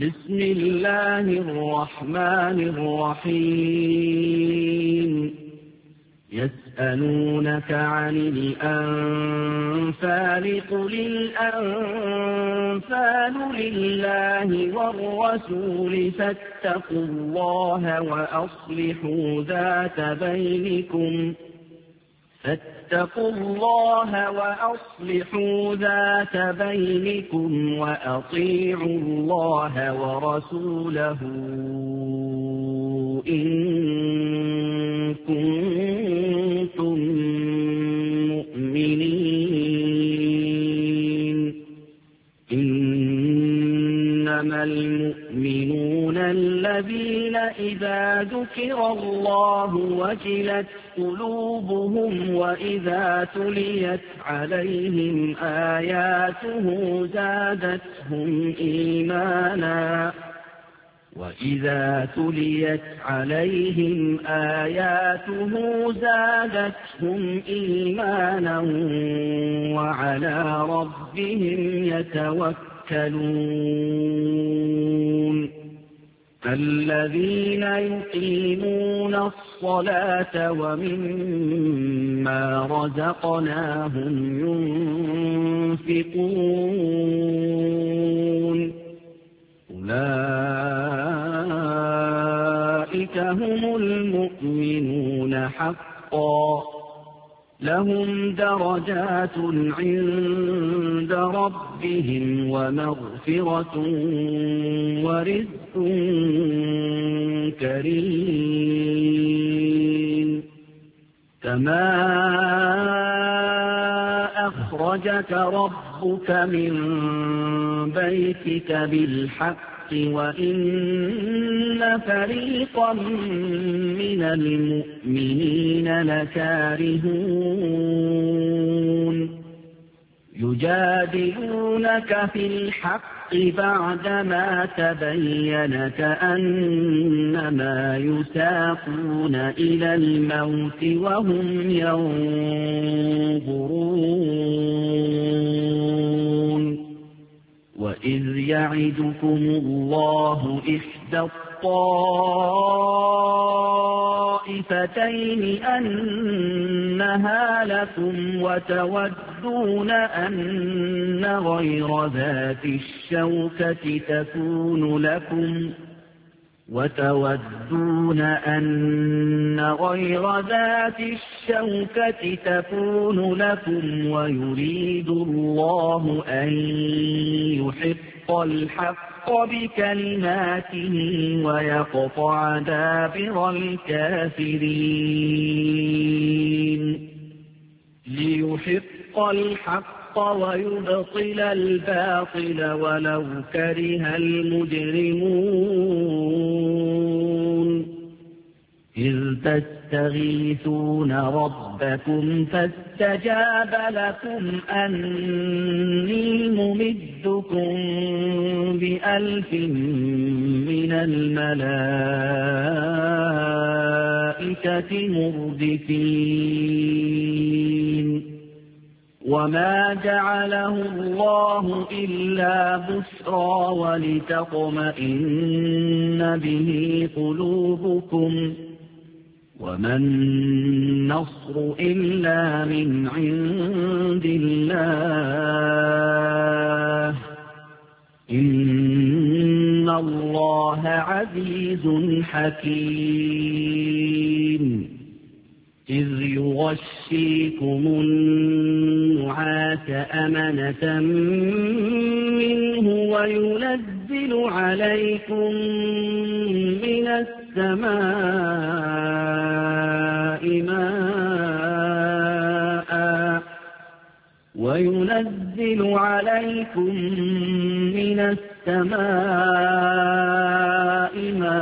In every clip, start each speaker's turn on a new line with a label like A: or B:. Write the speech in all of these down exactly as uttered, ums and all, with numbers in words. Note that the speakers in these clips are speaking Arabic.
A: بسم الله الرحمن الرحيم يسألونك عن الأنفال قل الأنفال لله والرسول فاتقوا الله وأصلحوا ذات بينكم فاتقوا الله وأصلحوا ذات بينكم وأطيعوا الله ورسوله إن كنتم مؤمنين إنما المؤمنون الذين إذا ذكر الله وجلت قلوبهم وإذا تليت عليهم آياته زادتهم إيمانا وإذا تليت عليهم آياته زادتهم إيمانا وعلى ربهم يتوكلون الذين يقيمون الصلاة ومما رزقناهم ينفقون أولئك هم المؤمنون حقا لهم درجات عند ربهم ومغفرة ورزق كريم كما أخرجك ربك من بيتك بالحق وإن فريقا من المؤمنين لكارهون يجادلونك في الحق بعدما تبين كأنما يساقون إلى الموت وهم ينظرون وإذ يعدكم الله إحدى الطائفتين أنها لكم وتودون أن غير ذات الشوكة تكون لكم وتودون أن غير ذات الشوكة تكون لكم ويريد الله أن يحق الحق بكلماته ويقطع دابر الكافرين ليحق الحق ويبطل الباطل ولو كره المجرمون إذ تستغيثون ربكم فاستجاب لكم أني ممدكم بألف من الملائكة مردفين وما جعله الله إلا بشرى ولتطمئن به قلوبكم وما النصر إلا من عند الله إن الله عزيز حكيم إذ يغشيكم النعاس أمنة منه وينزل عليكم من السماء ماء وينزل عليكم من السماء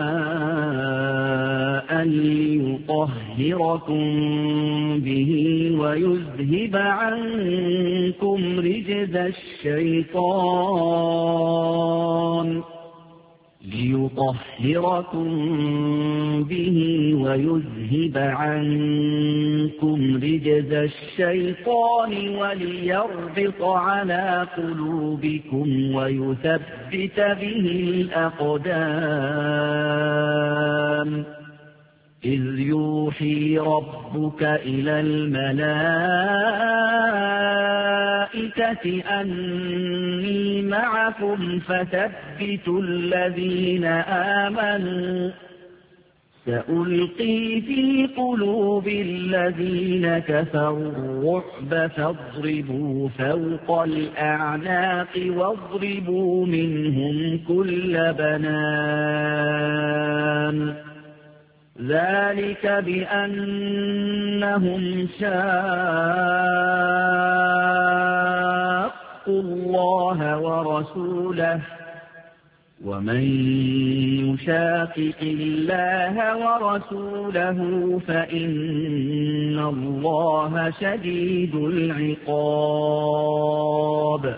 A: ماء ليطهركم به ويذهب عنكم رجز الشيطان ليطهركم به ويذهب عنكم رجز الشيطان وليربط على قلوبكم ويثبت به الأقدام إذ يوحي ربك إلى الملائكة أني معكم فثبتوا الذين آمنوا سألقي في قلوب الذين كفروا الرعب فاضربوا فوق الأعناق واضربوا منهم كل بنان ذلك بأنهم شاقوا الله ورسوله ومن يشاقق الله ورسوله فإن الله شديد العقاب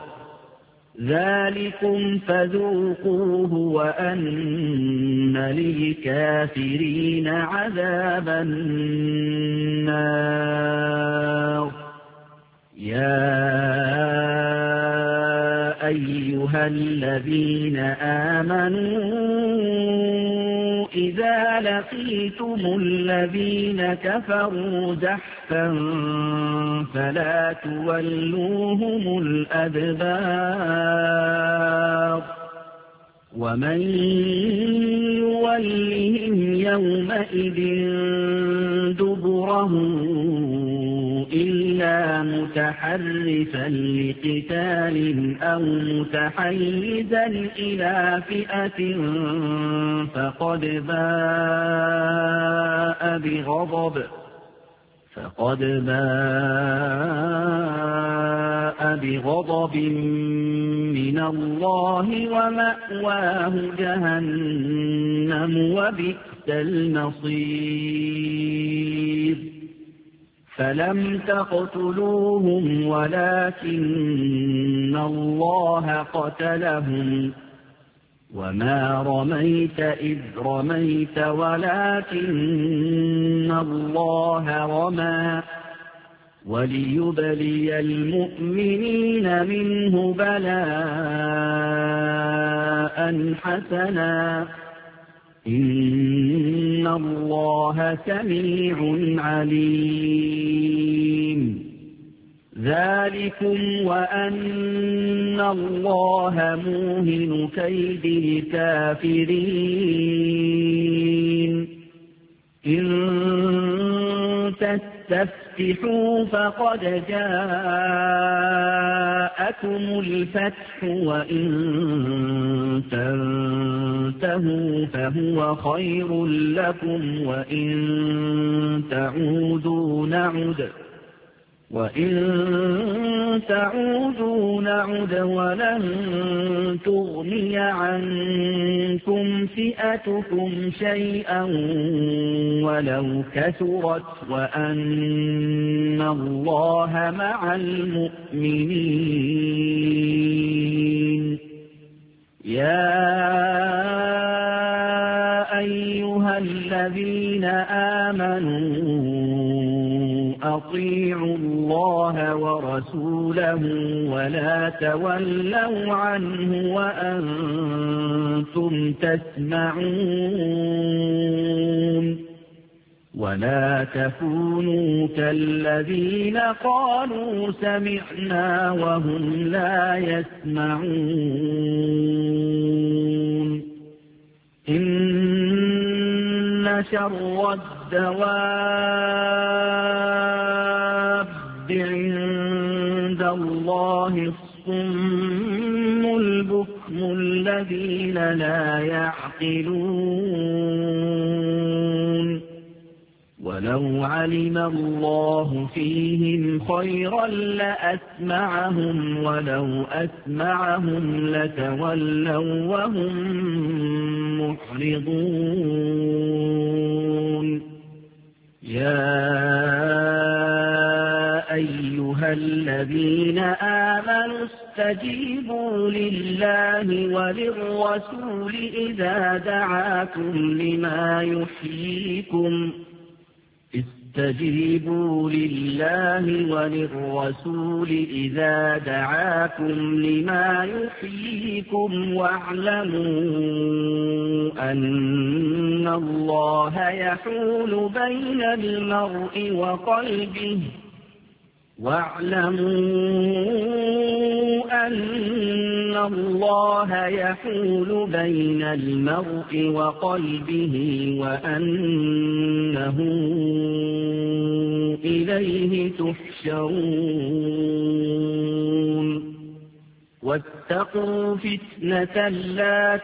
A: ذلكم فذوقوه وأن للكافرين عذاب النار يا أيها الذين آمنوا إذا لقيتم الذين كفروا زحفا فلا تولوهم الأدبار ومن يولهم يومئذ دبره إلا متحرفا لقتال أو متحيزا إلى فئة فقد باء بغضب فقد باء بغضب من الله ومأواه جهنم وبئس المصير فلم تقتلوهم ولكن الله قتلهم وما رميت إذ رميت ولكن الله رمى وليبلي المؤمنين منه بلاء حسنا إن الله سميع عليم ذلكم وأن الله موهن كيد الكافرين إن تستفتحوا فقد جاءكم الفتح وإن تنتهوا فهو خير لكم وإن تعودوا نعد وإن تعودوا نعد ولن تغني عنكم فئتكم شيئا ولو كثرت وأن الله مع المؤمنين يا أيها الذين آمنوا أطيعوا الله ورسوله ولا تولوا عنه وأنتم تسمعون ولا تكونوا كالذين قالوا سمعنا وهم لا يسمعون إن شر الدواب عند الله الصم البكم الذين لا يعقلون ولو علم الله فيهم خيرا لأسمعهم ولو أسمعهم لتولوا وهم معرضون يا أيها الذين آمنوا استجيبوا لله وللرسول إذا دعاكم لما يحييكم استجيبوا لله وللرسول إذا دعاكم لما يحييكم واعلموا أن الله يحول بين المرء وقلبه واعلموا أن الله يحول بين المرء وقلبه وأنه إليه تحشرون واتقوا فتنة لا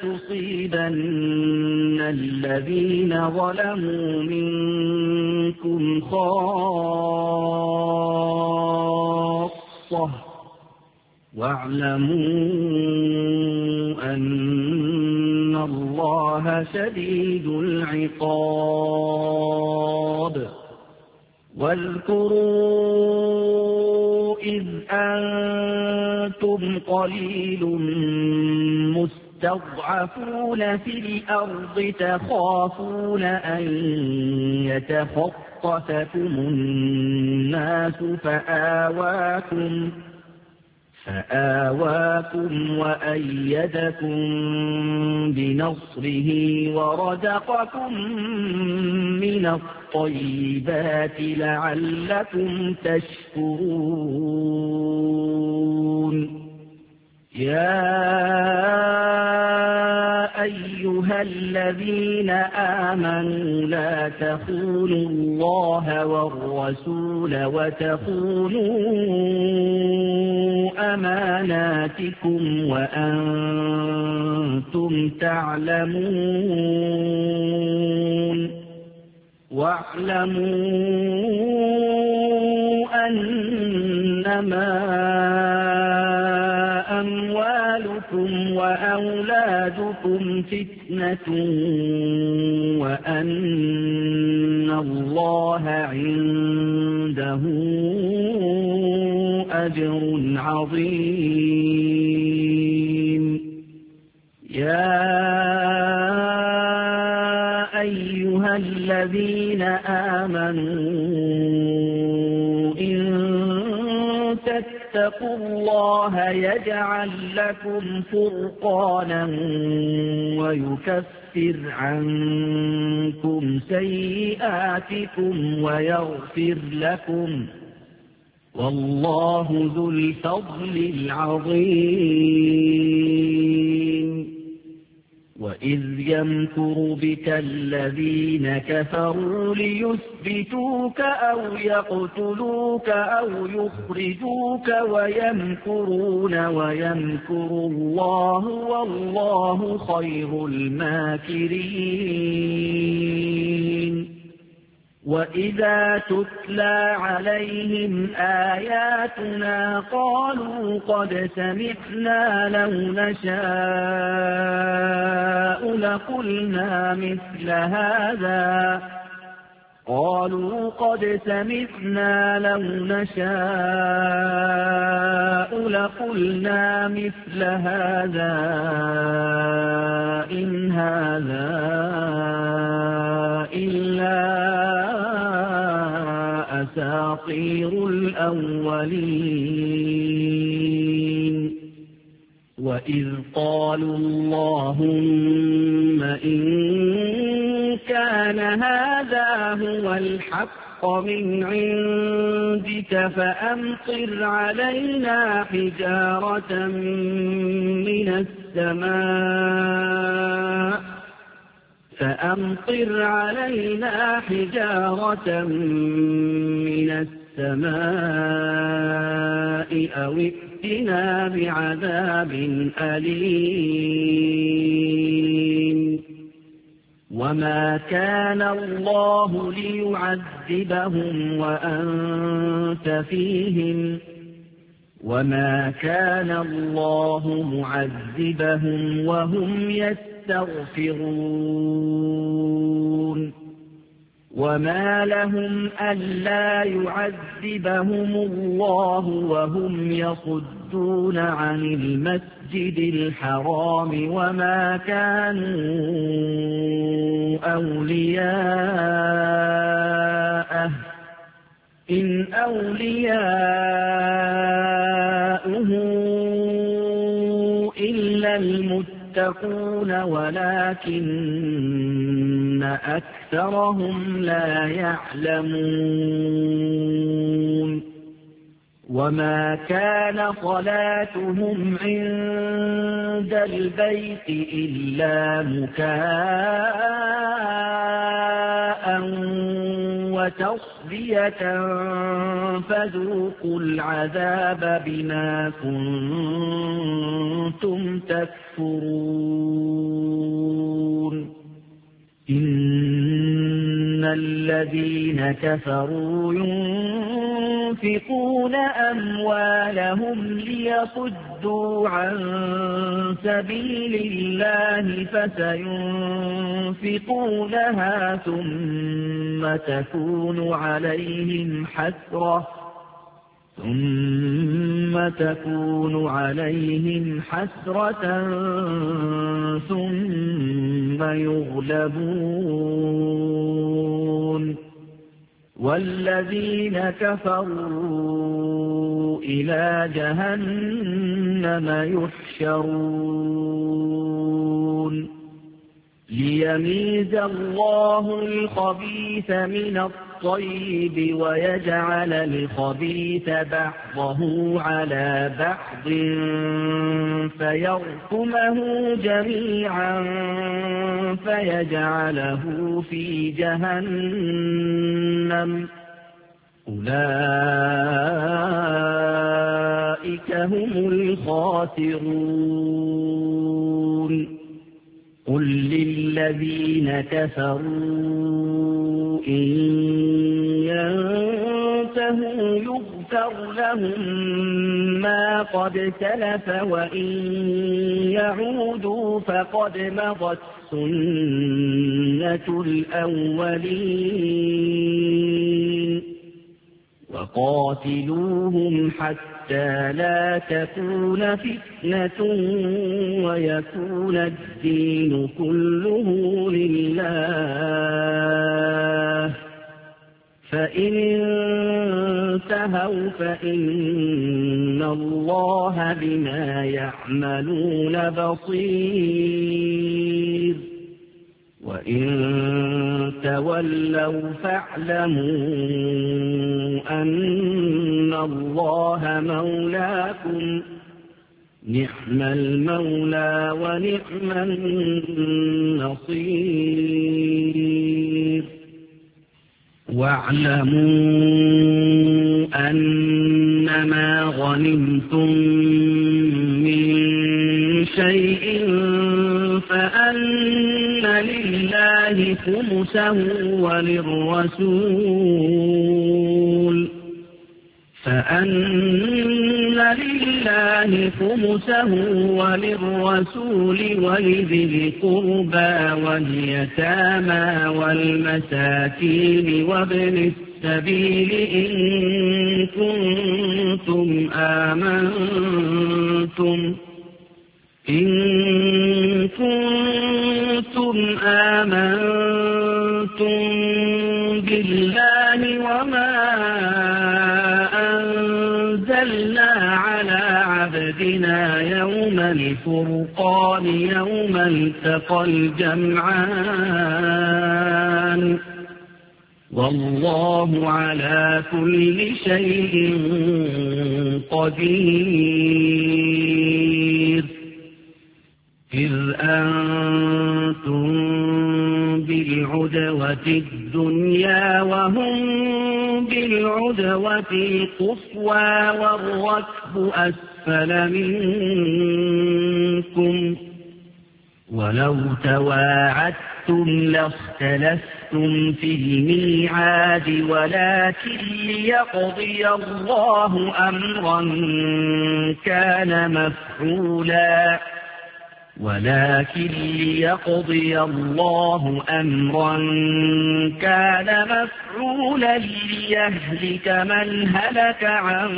A: تصيبن الذين ظلموا منكم خاصة واعلموا أن الله شديد العقاب واذكروا إذ أنتم قليل مستضعفون في الأرض تخافون أن يتخطفكم الناس فآواكم فآواكم وأيدكم بنصره ورزقكم من الطيبات لعلكم تشكرون يا أيها الذين آمنوا لا تخونوا الله والرسول وتخونوا أماناتكم وأنتم تعلمون واعلموا أنما أموالكم وأولادكم فتنة وأن الله عنده أجر عظيم يا أيها الذين آمنوا إن تتقوا الله يجعل لكم فرقانا ويكفر عنكم سيئاتكم ويغفر لكم والله ذو الفضل العظيم وإذ يمكر بك الذين كفروا ليثبتوك أو يقتلوك أو يخرجوك ويمكرون ويمكر الله والله خير الماكرين وإذا تتلى عليهم آياتنا قالوا قد سمعنا لو نشاء لقلنا مثل هذا قالوا قد سمعنا لو نشاء لقلنا مثل هذا إن هذا إلا أساطير الأولين وإذ قالوا اللهم إن كان هذا هو الحق من عندك فأمطر علينا حجارة من السماء فأمطر علينا حجارة من السماء أو ائتنا بعذاب أليم وما كان الله ليعذبهم وأنت فيهم وما كان الله معذبهم وهم يستغفرون وما لهم ألا يعذبهم الله وهم يصدون عن المسجد الحرام وما كانوا أولياءه إن أولياؤه إلا المتقون ولكن أكثرهم لا يعلمون وما كان صلاتهم عند البيت إلا مكاء وتصدية فذوقوا العذاب بما كنتم تكفرون إن الذين كفروا ينفقون أموالهم ليصدوا عن سبيل الله فسينفقونها ثم تكون عليهم حسرة ثم تكون عليهم حسرة ثم يغلبون والذين كفروا إلى جهنم يحشرون ليميز الله الخبيث من الطيب ويجعل الخبيث بعضه على بعض فيركمه جميعا فيجعله في جهنم أولئك هم الخاسرون قل للذين كفروا إن ينتهوا يغفر لهم ما قد سلف وإن يعودوا فقد مضت سنة الأولين وقاتلوهم حتى لا تكون فتنة ويكون الدين كله لله فإن انتهوا فإن الله بما يعملون بصير وإن تولوا فاعلموا أن الله مولاكم نعم المولى ونعم النصير واعلموا أنما غنمتم من شيء فأن لله خمسه وللرسول فأن لله خمسه وللرسول ولذي القربى واليتامى والمساكين وابن السبيل إن كنتم آمنتم إن كنتم آمنتم بالله وما أنزلنا على عبدنا يوم الفرقان يوم التقى الجمعان والله على كل شيء قدير إذ أنتم بالعدوة الدنيا وهم بالعدوة القصوى والركب أسفل منكم ولو تواعدتم لاختلفتم في الميعاد ولكن ليقضي الله أمرا كان مفعولا ولكن ليقضي الله أمرا كان مفعولا ليهلك من هلك عن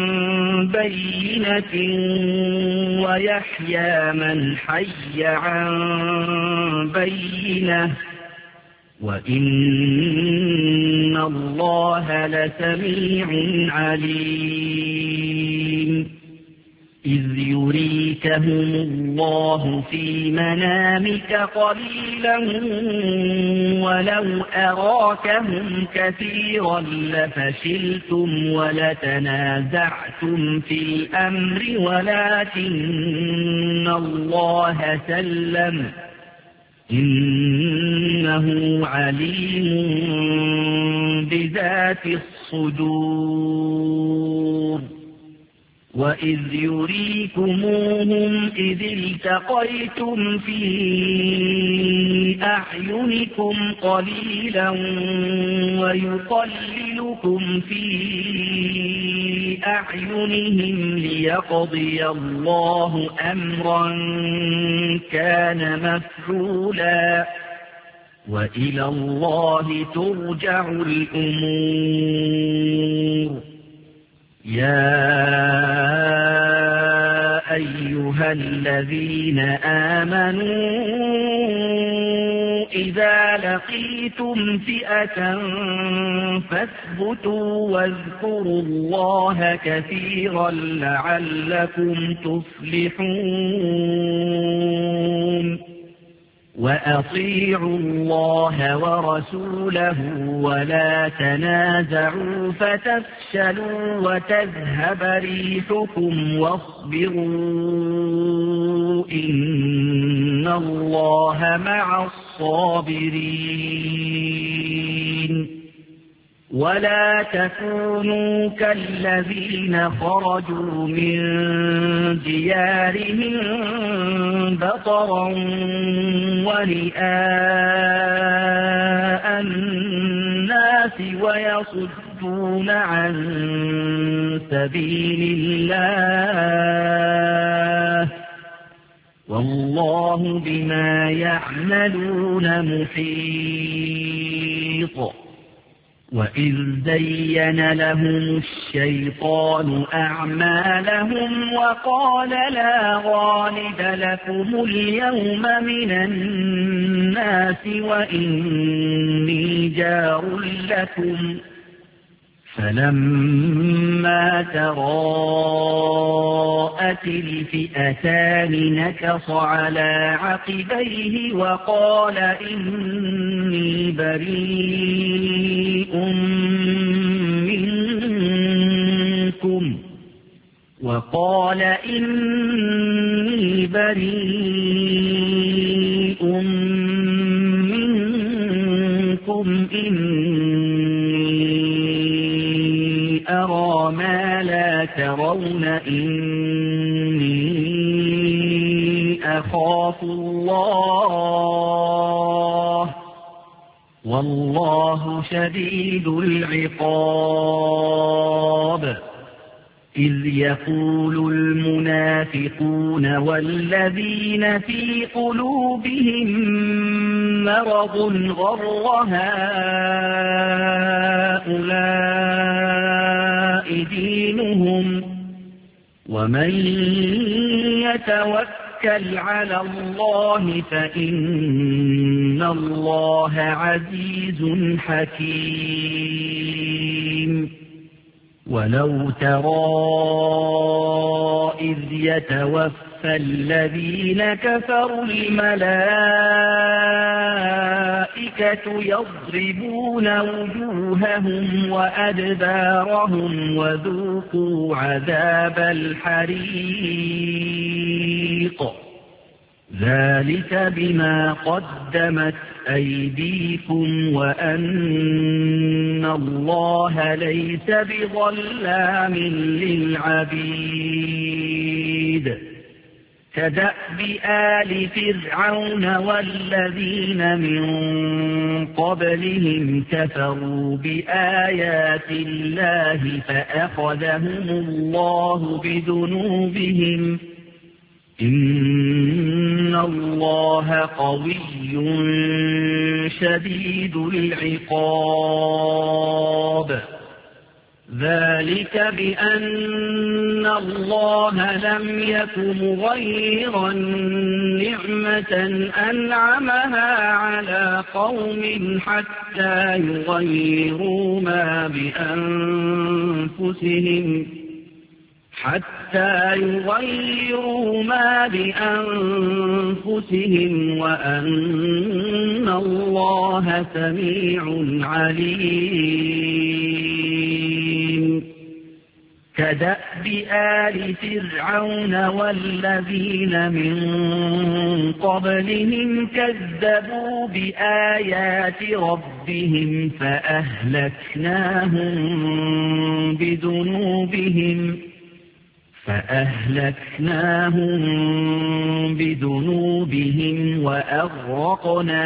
A: بينة ويحيى من حي عن بينة وإن الله لسميع عليم. إذ يريكهم الله في منامك قليلا ولو أراكهم كثيرا لفشلتم ولتنازعتم في الأمر ولكن الله سلم إنه عليم بذات الصدور. وإذ يريكموهم إذ التقيتم في أعينكم قليلا ويقللكم في أعينهم ليقضي الله أمرا كان مفعولا وإلى الله ترجع الأمور. يا أيها الذين آمنوا إذا لقيتم فئة فاثبتوا واذكروا الله كثيرا لعلكم تفلحون. وأطيعوا الله ورسوله ولا تنازعوا فتفشلوا وتذهب ريحكم واصبروا إن الله مع الصابرين. ولا تكونوا كالذين خرجوا من ديارهم بطرا ورئاء الناس ويصدون عن سبيل الله والله بما يعملون محيط. وإذ زين لهم الشيطان أعمالهم وقال لا غالب لكم اليوم من الناس وإني جار لكم فلما تراءت الفئتان نكص على عقبيه وقال إني بريء منكم وقال إني بريء منكم إني أرى ما لا ترون إني أخاف الله والله شديد العقاب. إذ يقول المنافقون والذين في قلوبهم مرض غر هؤلاء دينهم ومن يتوكل على الله فإن الله عزيز حكيم. ولو ترى إذ يتوفى الذين كفروا الملائكة يضربون وجوههم وأدبارهم وذوقوا عذاب الحريق ذلك بما قدمت أيديكم وأن الله ليس بظلام للعبيد. كدأب آل فرعون والذين من قبلهم كفروا بآيات الله فأخذهم الله بذنوبهم إن الله قوي شديد العقاب ذلك بأن الله لم يك مغيرا نعمة أنعمها على قوم حتى يغيروا ما بأنفسهم حتى يغيروا ما بأنفسهم وأن الله سميع عليم كدأب آل فرعون والذين من قبلهم كذبوا بآيات ربهم فأهلكناهم بذنوبهم فأهلكناهم بذنوبهم وأغرقنا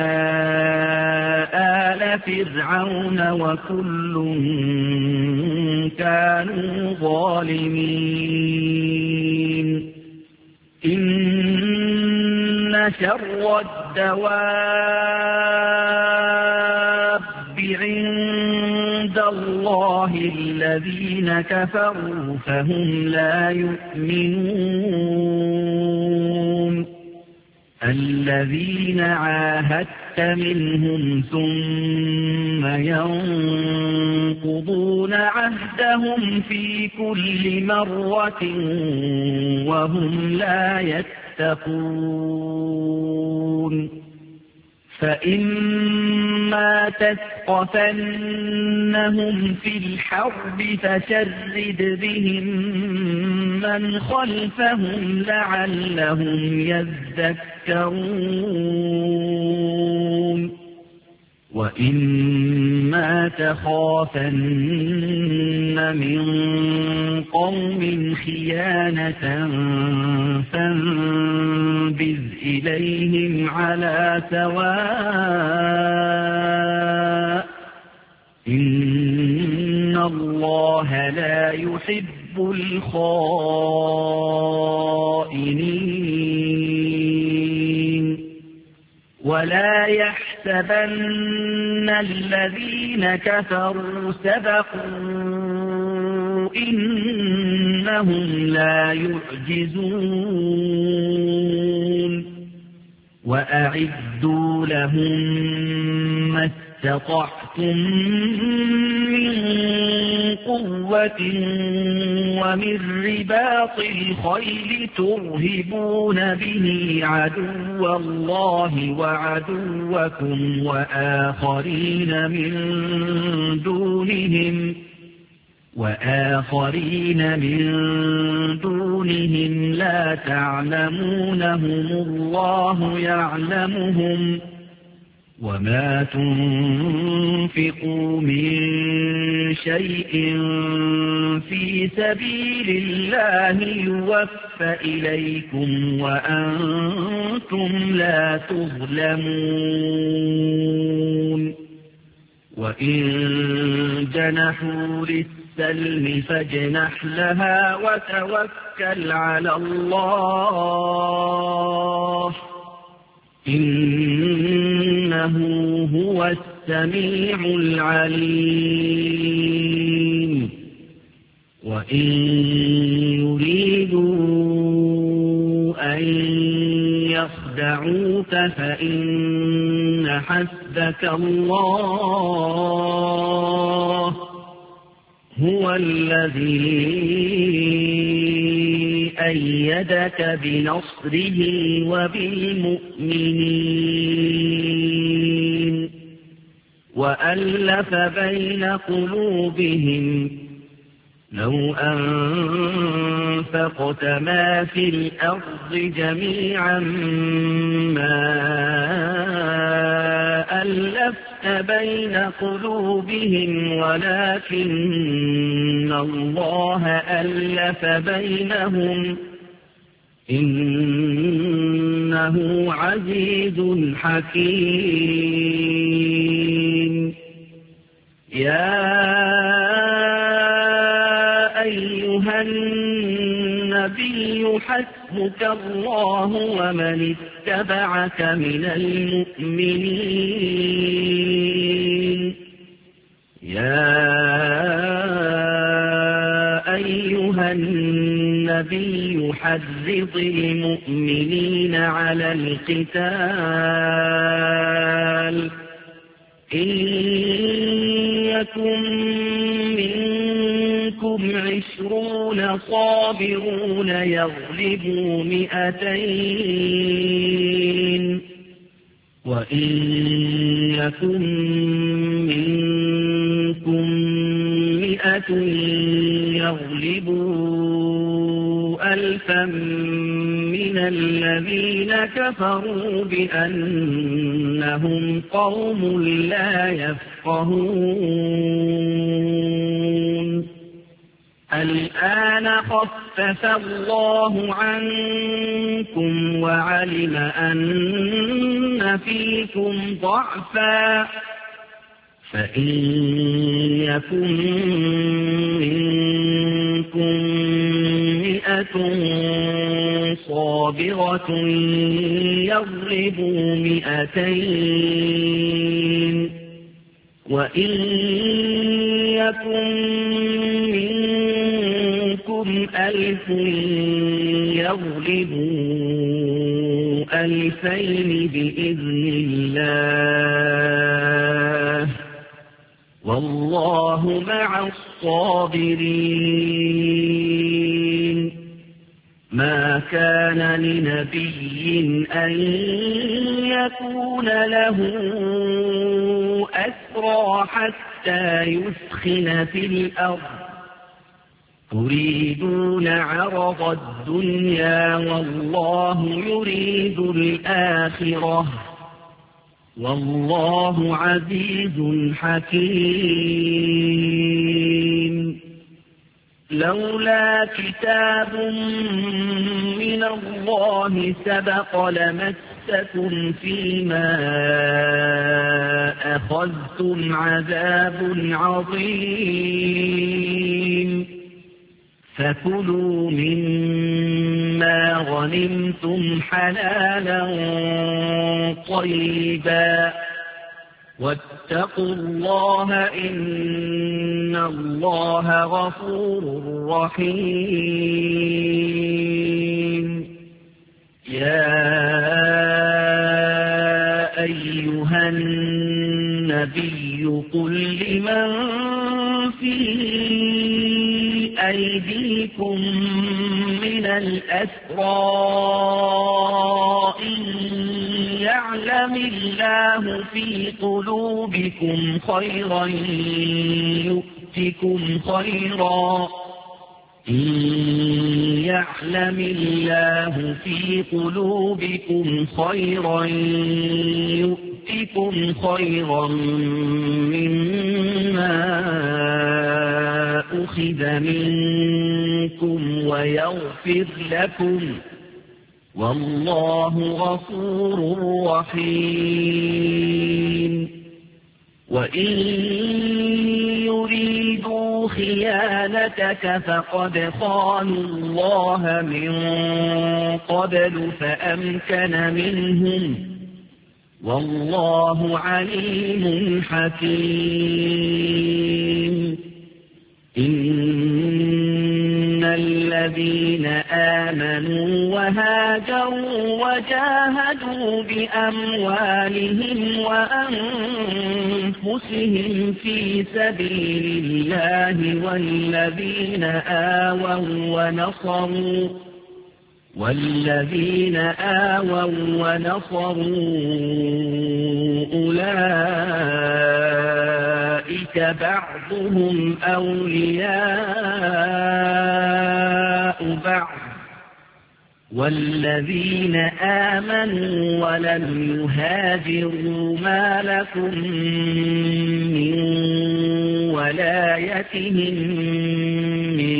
A: آل فرعون وكل كانوا ظالمين إن شر الدواب عند الله الذين كفروا فهم لا يؤمنون الذين عاهدت منهم ثم ينقضون عهدهم في كل مرة وهم لا يتقون فإما تثقفنهم في الحرب فشرد بهم من خلفهم لعلهم يذكرون وإما تخافن من قوم خيانة فانبذ إليهم على سواء إن الله لا يحب الخائنين ولا يحسبن الذين كفروا سبقوا إنهم لا يعجزون وأعدوا لهم ما استطعتم من قوة ومن رباط الخيل ترهبون به عدو الله وعدوكم وآخرين من دونهم وآخرين من دونهم لا تعلمونهم الله يعلمهم وما تنفقوا من شيء في سبيل الله يوفى إليكم وأنتم لا تظلمون وإن جنحوا للسلم فاجنح لها وتوكل على الله إنه هو السميع العليم وإن يريدوا أن يخدعوك فإن حسبك الله هو الذي أيدك بنصره وبالمؤمنين وألف بين قلوبهم لو أنفقت ما في الأرض جميعا ما ألفت بين قلوبهم ولكن الله ألف بينهم إنه عزيز حكيم يا أيها النبي حسبك حسبك الله ومن اتبعك من المؤمنين يا أيها النبي حرض المؤمنين على القتال إن يكن منكم عشرون صابرون يغلبوا مئتين وإن يكن منكم مئة يغلبوا ألفا من الذين كفروا بأنهم قوم لا يفقهون الآن خفف الله عنكم وعلم أن فيكم ضعفا فإن يكن منكم مئة صابرة يغلبوا مئتين وإن يكن منكم ألف يغلبوا ألفين بإذن الله والله مع الصابرين ما كان لنبي أن يكون له أسرى حتى يثخن في الأرض تريدون عرض الدنيا والله يريد الآخرة والله عزيز حكيم لولا كتاب من الله سبق لمسكم فيما أخذتم عذاب عظيم فكلوا مما غنمتم حلالا طيبا واتقوا الله إن الله غفور رحيم يا أيها النبي قل لمن في أيديكم من الأسرى إن يعلم الله في قلوبكم خيرا يؤتكم خيرا إن يعلم الله في قلوبكم خيرا يؤتكم خيرا مما أخذ منكم ويغفر لكم والله غفور رحيم وإن يريدوا خيانتك فقد خانوا الله من قبل فأمكن منهم والله عليم حكيم إن الذين آمنوا وهاجروا وجاهدوا بأموالهم وأنفسهم في سبيل الله والذين آووا ونصروا والذين آووا ونصروا أولئك بعضهم أولياء بعض والذين آمنوا ولم يهاجروا ما لكم من ولايتهم من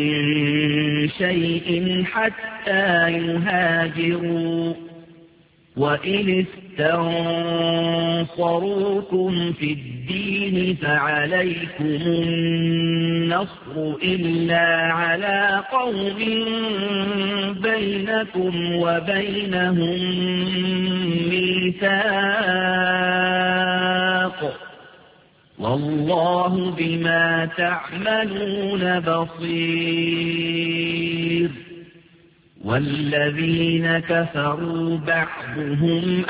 A: شيء حتى يهاجروا وإن استنصروكم في الدين فعليكم النصر إلا على قوم بينكم وبينهم ميثاق والله بما تعملون بصير والذين كفروا بعضهم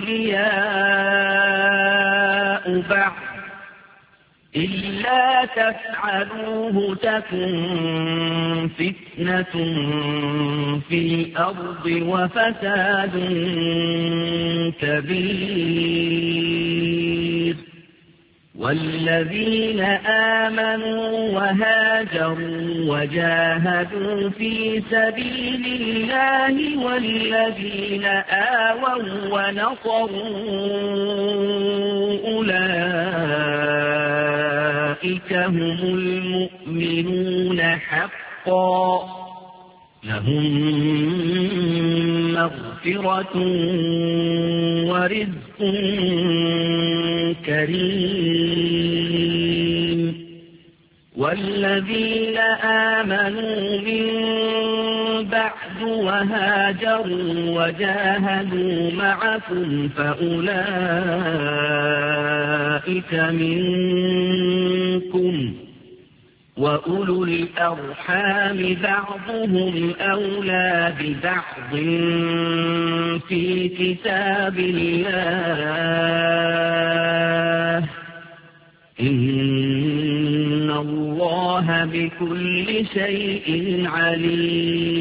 A: أولياء بعض إلا تفعلوه تكن فتنة في الأرض وفساد كبير والذين آمنوا وهاجروا وجاهدوا في سبيل الله والذين آووا ونصروا أولئك هم المؤمنون حقا لهم مغفرة ورزق كريم والذين آمنوا من بعد وهاجروا وجاهدوا معكم فأولئك منكم وأولو الأرحام بعضهم أولى ببعض في كتاب الله إن الله بكل شيء عليم